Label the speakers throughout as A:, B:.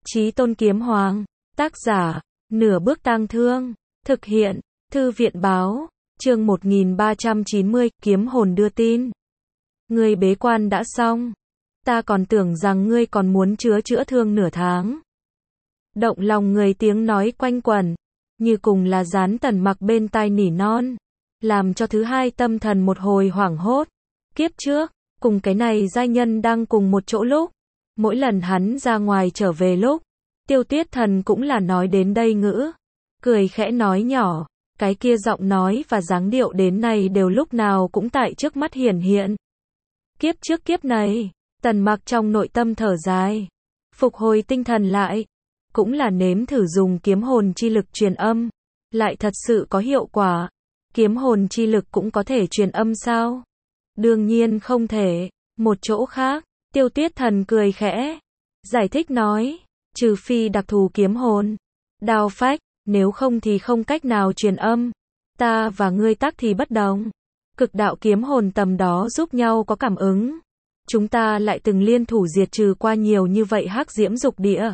A: Chí Tôn Kiếm Hoàng, tác giả, Nửa Bước Tang Thương, thực hiện, Thư viện báo, chương 1390, kiếm hồn đưa tin. Ngươi bế quan đã xong, ta còn tưởng rằng ngươi còn muốn chữa thương nửa tháng. Động lòng người tiếng nói quanh quẩn, như cùng là dán Tần Mặc bên tai nỉ non, làm cho thứ hai tâm thần một hồi hoảng hốt. Kiếp trước, cùng cái này giai nhân đang cùng một chỗ lúc, mỗi lần hắn ra ngoài trở về lúc, Tiêu Tuyết Thần cũng là nói đến đây ngữ, cười khẽ nói nhỏ, cái kia giọng nói và dáng điệu đến nay đều lúc nào cũng tại trước mắt hiển hiện. Kiếp trước kiếp này, Tần Mặc trong nội tâm thở dài, phục hồi tinh thần lại, cũng là nếm thử dùng kiếm hồn chi lực truyền âm, lại thật sự có hiệu quả. Kiếm hồn chi lực cũng có thể truyền âm sao? Đương nhiên không thể. Một chỗ khác, Tiêu Tuyết Thần cười khẽ, giải thích nói, trừ phi đặc thù kiếm hồn, đao phách, nếu không thì không cách nào truyền âm. Ta và ngươi tắc thì bất đồng. Cực đạo kiếm hồn tầm đó giúp nhau có cảm ứng. Chúng ta lại từng liên thủ diệt trừ qua nhiều như vậy hắc diễm dục địa,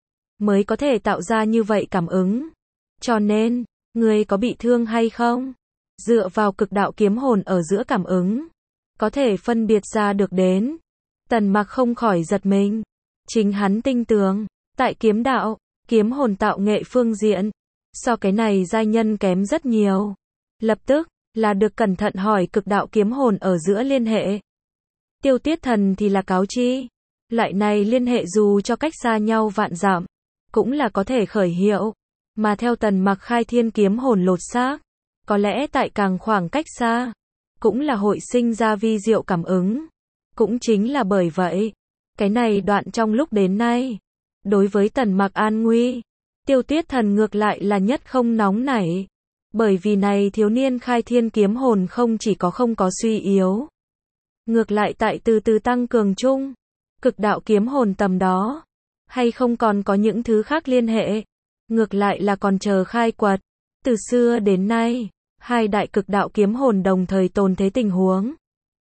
A: mới có thể tạo ra như vậy cảm ứng. Cho nên, ngươi có bị thương hay không? Dựa vào cực đạo kiếm hồn ở giữa cảm ứng, có thể phân biệt ra được đến. Tần Mặc không khỏi giật mình. Chính hắn tinh tường, tại kiếm đạo, kiếm hồn tạo nghệ phương diện, so cái này giai nhân kém rất nhiều. Lập tức, là được cẩn thận hỏi cực đạo kiếm hồn ở giữa liên hệ. Tiêu Tuyết Thần thì là cáo chi, loại này liên hệ dù cho cách xa nhau vạn dặm, cũng là có thể khởi hiệu. Mà theo Tần Mặc khai thiên kiếm hồn lột xác, có lẽ tại càng khoảng cách xa, cũng là hội sinh ra vi diệu cảm ứng. Cũng chính là bởi vậy, cái này đoạn trong lúc đến nay, đối với Tần Mặc an nguy, Tiêu Tuyết Thần ngược lại là nhất không nóng nảy. Bởi vì này thiếu niên khai thiên kiếm hồn không chỉ có không có suy yếu, ngược lại tại từ từ tăng cường chung. Cực đạo kiếm hồn tầm đó, hay không còn có những thứ khác liên hệ, ngược lại là còn chờ khai quật. Từ xưa đến nay, hai đại cực đạo kiếm hồn đồng thời tồn thế tình huống.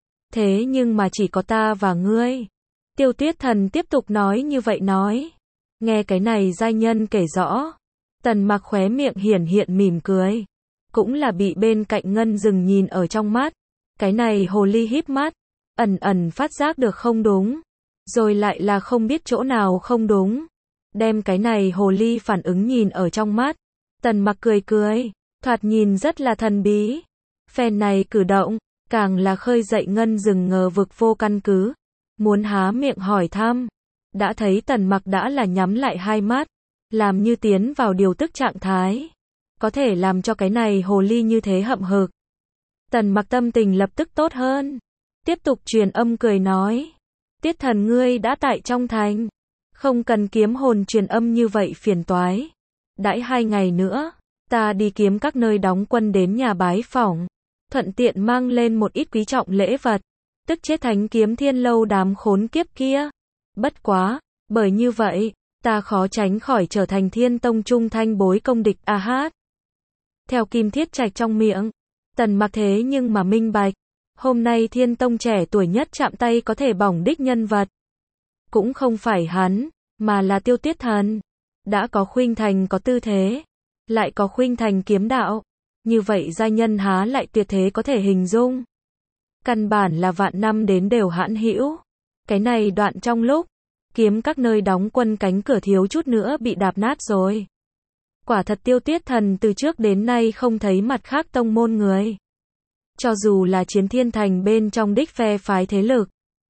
A: Thế nhưng mà chỉ có ta và ngươi. Tiêu Tuyết Thần tiếp tục nói như vậy nói. Nghe cái này giai nhân kể rõ, Tần Mặc khóe miệng hiển hiện mỉm cười, cũng là bị bên cạnh Ngân Dừng nhìn ở trong mắt. Cái này hồ ly híp mắt, ẩn ẩn phát giác được không đúng, rồi lại là không biết chỗ nào không đúng, đem cái này hồ ly phản ứng nhìn ở trong mắt. Tần Mặc cười cười, thoạt nhìn rất là thần bí. Phen này cử động, càng là khơi dậy Ngân Dừng ngờ vực vô căn cứ, muốn há miệng hỏi thăm. Đã thấy Tần Mặc đã là nhắm lại hai mắt, làm như tiến vào điều tức trạng thái, có thể làm cho cái này hồ ly như thế hậm hực. Tần Mặc tâm tình lập tức tốt hơn, tiếp tục truyền âm cười nói, Tiết Thần ngươi đã tại trong thành, không cần kiếm hồn truyền âm như vậy phiền toái. Đãi 2 ngày nữa, ta đi kiếm các nơi đóng quân đến nhà bái phỏng, thuận tiện mang lên một ít quý trọng lễ vật, tức chết Thánh Kiếm Thiên Lâu đám khốn kiếp kia. Bất quá, bởi như vậy, ta khó tránh khỏi trở thành Thiên Tông trung thanh bối công địch a hát. Theo Kim Thiết Trạch trong miệng, Tần Mặc thế nhưng mà minh bạch, hôm nay Thiên Tông trẻ tuổi nhất chạm tay có thể bỏng đích nhân vật, cũng không phải hắn, mà là Tiêu Tuyết Thần. Đã có khuynh thành có tư thế, lại có khuynh thành kiếm đạo, như vậy giai nhân há lại tuyệt thế có thể hình dung. Căn bản là vạn năm đến đều hãn hữu. Cái này đoạn trong lúc, kiếm các nơi đóng quân cánh cửa thiếu chút nữa bị đạp nát rồi. Quả thật Tiêu Tuyết Thần từ trước đến nay không thấy mặt khác tông môn người. Cho dù là Chiến Thiên Thành bên trong đích phe phái thế lực,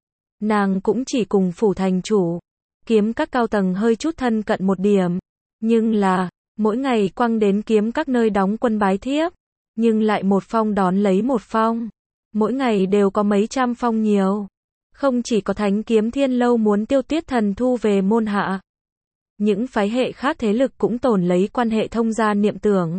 A: nàng cũng chỉ cùng phủ thành chủ, kiếm các cao tầng hơi chút thân cận một điểm. Nhưng là, mỗi ngày quăng đến kiếm các nơi đóng quân bái thiếp, nhưng lại một phong đón lấy một phong. Mỗi ngày đều có mấy trăm phong nhiều. Không chỉ có Thánh Kiếm Thiên Lâu muốn Tiêu Tuyết Thần thu về môn hạ, những phái hệ khác thế lực cũng tồn lấy quan hệ thông gia niệm tưởng,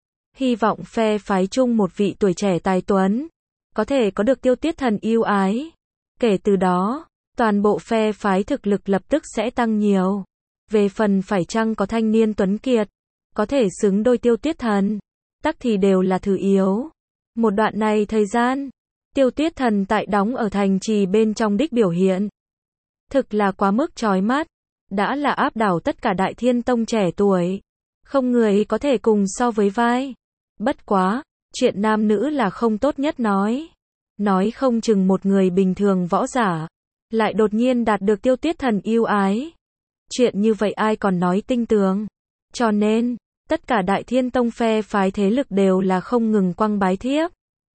A: hy vọng phe phái chung một vị tuổi trẻ tài tuấn, có thể có được Tiêu Tuyết Thần yêu ái. Kể từ đó, toàn bộ phe phái thực lực lập tức sẽ tăng nhiều. Về phần phải chăng có thanh niên tuấn kiệt, có thể xứng đôi Tiêu Tuyết Thần, tắc thì đều là thứ yếu. Một đoạn này thời gian, Tiêu Tuyết Thần tại đóng ở thành trì bên trong đích biểu hiện, thực là quá mức chói mắt. đã là áp đảo tất cả Đại Thiên Tông trẻ tuổi. Không người có thể cùng so với vai. Bất quá, chuyện nam nữ là không tốt nhất nói. Nói không chừng một người bình thường võ giả, lại đột nhiên đạt được Tiêu Tuyết Thần yêu ái. Chuyện như vậy ai còn nói tinh tường. Cho nên, tất cả Đại Thiên Tông phe phái thế lực đều là không ngừng quăng bái thiếp.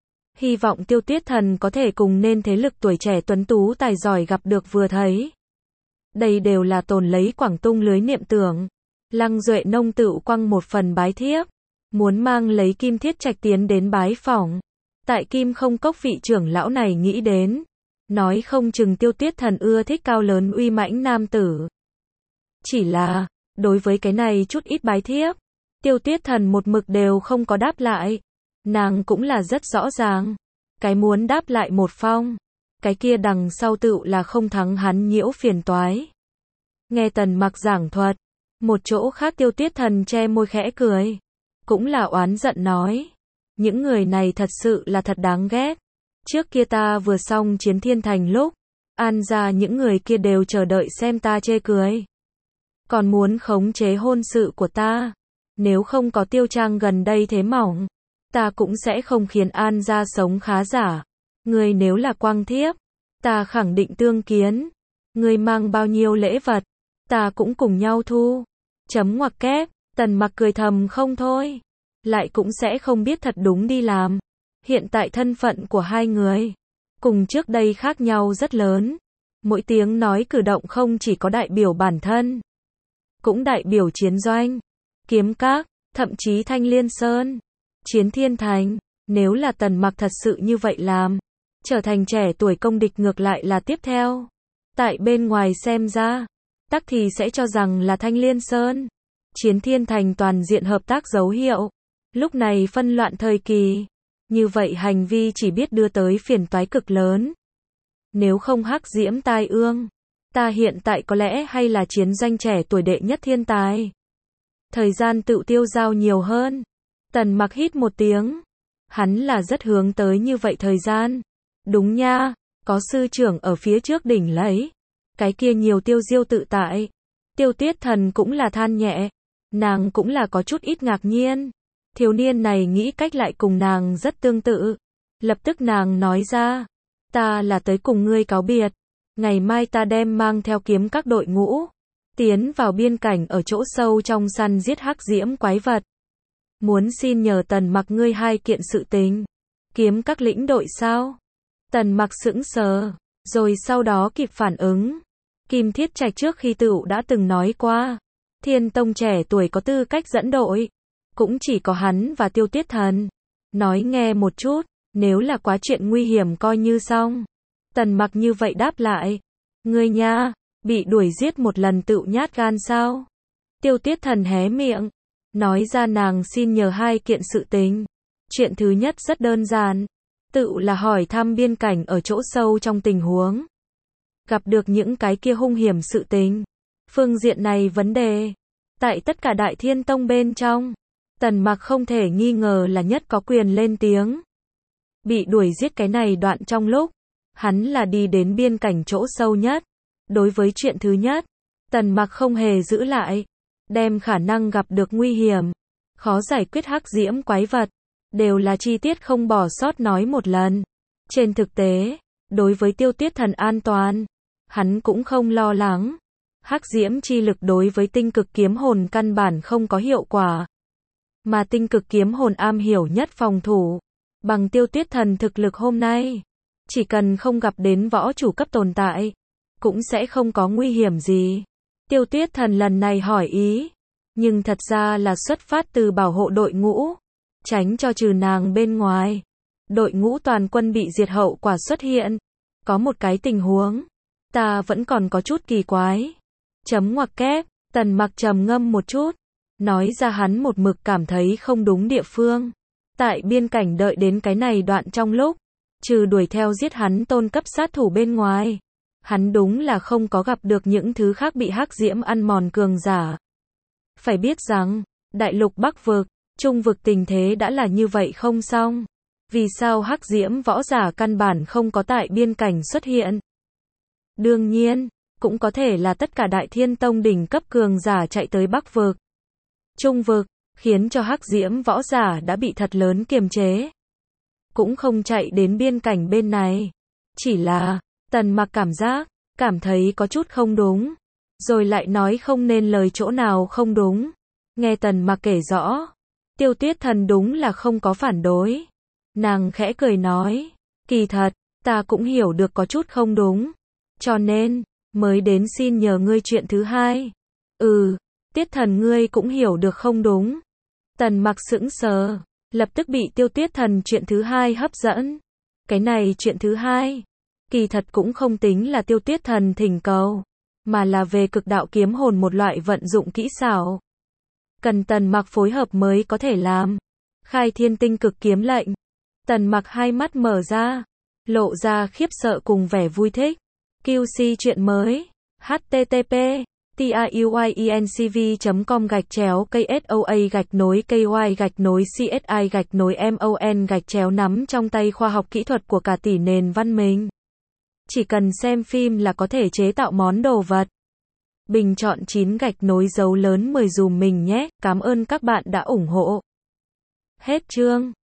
A: Hy vọng Tiêu Tuyết Thần có thể cùng nên thế lực tuổi trẻ tuấn tú tài giỏi gặp được vừa thấy. Đây đều là tồn lấy quảng tung lưới niệm tưởng. Lăng Duệ Nông tự quăng một phần bái thiếp, muốn mang lấy Kim Thiết Trạch tiến đến bái phỏng. Tại Kim Không Cốc vị trưởng lão này nghĩ đến, nói không chừng Tiêu Tuyết Thần ưa thích cao lớn uy mãnh nam tử. Chỉ là, đối với cái này chút ít bái thiếp, Tiêu Tuyết Thần một mực đều không có đáp lại. Nàng cũng là rất rõ ràng, cái muốn đáp lại một phong, cái kia đằng sau tựu là không thắng hắn nhiễu phiền toái. Nghe Tần Mặc giảng thuật, một chỗ khác Tiêu Tuyết Thần che môi khẽ cười, cũng là oán giận nói, những người này thật sự là thật đáng ghét. Trước kia ta vừa xong chiến Thiên Thành lúc, An gia những người kia đều chờ đợi xem ta chê cười, còn muốn khống chế hôn sự của ta. Nếu không có Tiêu Trang gần đây thế mỏng, ta cũng sẽ không khiến An gia sống khá giả. Ngươi nếu là quang thiếp, ta khẳng định tương kiến. Ngươi mang bao nhiêu lễ vật, ta cũng cùng nhau thu. Chấm ngoặc kép, Tần Mặc cười thầm không thôi. Lại cũng sẽ không biết thật đúng đi làm. Hiện tại thân phận của hai người, cùng trước đây khác nhau rất lớn. Mỗi tiếng nói cử động không chỉ có đại biểu bản thân, cũng đại biểu chiến doanh, kiếm các, thậm chí Thanh Liên Sơn, Chiến Thiên Thành. Nếu là Tần Mặc thật sự như vậy làm, trở thành trẻ tuổi công địch ngược lại là tiếp theo. Tại bên ngoài xem ra, tắc thì sẽ cho rằng là Thanh Liên Sơn, Chiến Thiên Thành toàn diện hợp tác dấu hiệu. Lúc này phân loạn thời kỳ, như vậy hành vi chỉ biết đưa tới phiền toái cực lớn. Nếu không hắc diễm tai ương, ta hiện tại có lẽ hay là chiến doanh trẻ tuổi đệ nhất thiên tài. Thời gian tự tiêu dao nhiều hơn. Tần Mặc hít một tiếng. Hắn là rất hướng tới như vậy thời gian. Đúng nha, có sư trưởng ở phía trước đỉnh lấy. Cái kia nhiều tiêu diêu tự tại. Tiêu Tuyết Thần cũng là than nhẹ. Nàng cũng là có chút ít ngạc nhiên. Thiếu niên này nghĩ cách lại cùng nàng rất tương tự. Lập tức nàng nói ra, ta là tới cùng ngươi cáo biệt. Ngày mai ta đem mang theo kiếm các đội ngũ, tiến vào biên cảnh ở chỗ sâu trong săn giết hắc diễm quái vật. Muốn xin nhờ Tần Mặc ngươi hai kiện sự tình. Kiếm các lĩnh đội sao? Tần Mặc sững sờ, rồi sau đó kịp phản ứng. Kim Thiết Trạch trước khi tựu đã từng nói qua, Thiên Tông trẻ tuổi có tư cách dẫn đội, cũng chỉ có hắn và Tiêu Tuyết Thần. Nói nghe một chút, nếu là quá chuyện nguy hiểm coi như xong. Tần Mặc như vậy đáp lại, ngươi nha, bị đuổi giết một lần tựu nhát gan sao? Tiêu Tuyết Thần hé miệng, nói ra nàng xin nhờ hai kiện sự tình. Chuyện thứ nhất rất đơn giản, tựu là hỏi thăm biên cảnh ở chỗ sâu trong tình huống. Gặp được những cái kia hung hiểm sự tình. Phương diện này vấn đề, tại tất cả Đại Thiên Tông bên trong, Tần Mặc không thể nghi ngờ là nhất có quyền lên tiếng. Bị đuổi giết cái này đoạn trong lúc, hắn là đi đến biên cảnh chỗ sâu nhất. Đối với chuyện thứ nhất, Tần Mặc không hề giữ lại, đem khả năng gặp được nguy hiểm, khó giải quyết hắc diễm quái vật, đều là chi tiết không bỏ sót nói một lần. Trên thực tế, đối với Tiêu Tuyết Thần an toàn, hắn cũng không lo lắng. Hắc diễm chi lực đối với tinh cực kiếm hồn căn bản không có hiệu quả. Mà tinh cực kiếm hồn am hiểu nhất phòng thủ. Bằng Tiêu Tuyết Thần thực lực hôm nay, chỉ cần không gặp đến võ chủ cấp tồn tại, cũng sẽ không có nguy hiểm gì. Tiêu Tuyết Thần lần này hỏi ý, nhưng thật ra là xuất phát từ bảo hộ đội ngũ, tránh cho trừ nàng bên ngoài, đội ngũ toàn quân bị diệt hậu quả xuất hiện. Có một cái tình huống, ta vẫn còn có chút kỳ quái. Chấm ngoặc kép, Tần Mặc trầm ngâm một chút, nói ra hắn một mực cảm thấy không đúng địa phương. Tại biên cảnh đợi đến cái này đoạn trong lúc, trừ đuổi theo giết hắn tôn cấp sát thủ bên ngoài, hắn đúng là không có gặp được những thứ khác bị hắc diễm ăn mòn cường giả. Phải biết rằng, đại lục Bắc vực, Trung vực tình thế đã là như vậy không xong. Vì sao hắc diễm võ giả căn bản không có tại biên cảnh xuất hiện? Đương nhiên, cũng có thể là tất cả Đại Thiên Tông đỉnh cấp cường giả chạy tới Bắc vực, Trung vực, khiến cho Hắc Diễm võ giả đã bị thật lớn kiềm chế. Cũng không chạy đến biên cảnh bên này. Chỉ là, Tần Mặc cảm thấy có chút không đúng. Rồi lại nói không nên lời chỗ nào không đúng. Nghe Tần Mặc kể rõ, Tiêu Tuyết Thần đúng là không có phản đối. Nàng khẽ cười nói, kỳ thật, ta cũng hiểu được có chút không đúng. Cho nên, mới đến xin nhờ ngươi chuyện thứ hai. Tuyết Thần ngươi cũng hiểu được không đúng. Tần Mặc sững sờ, lập tức bị Tiêu Tuyết Thần chuyện thứ hai hấp dẫn. Cái này chuyện thứ hai, kỳ thật cũng không tính là Tiêu Tuyết Thần thỉnh cầu, mà là về cực đạo kiếm hồn một loại vận dụng kỹ xảo. Cần Tần Mặc phối hợp mới có thể làm. Khai Thiên Tinh Cực Kiếm lệnh. Tần Mặc hai mắt mở ra, lộ ra khiếp sợ cùng vẻ vui thích. QC chuyện mới. http tiuyincv.com/KSOA-KY-CSI-MON nắm trong tay khoa học kỹ thuật của cả tỷ nền văn minh. Chỉ cần xem phim là có thể chế tạo món đồ vật. Bình chọn 9 dấu lớn 10 dùm mình nhé. Cảm ơn các bạn đã ủng hộ. Hết chương.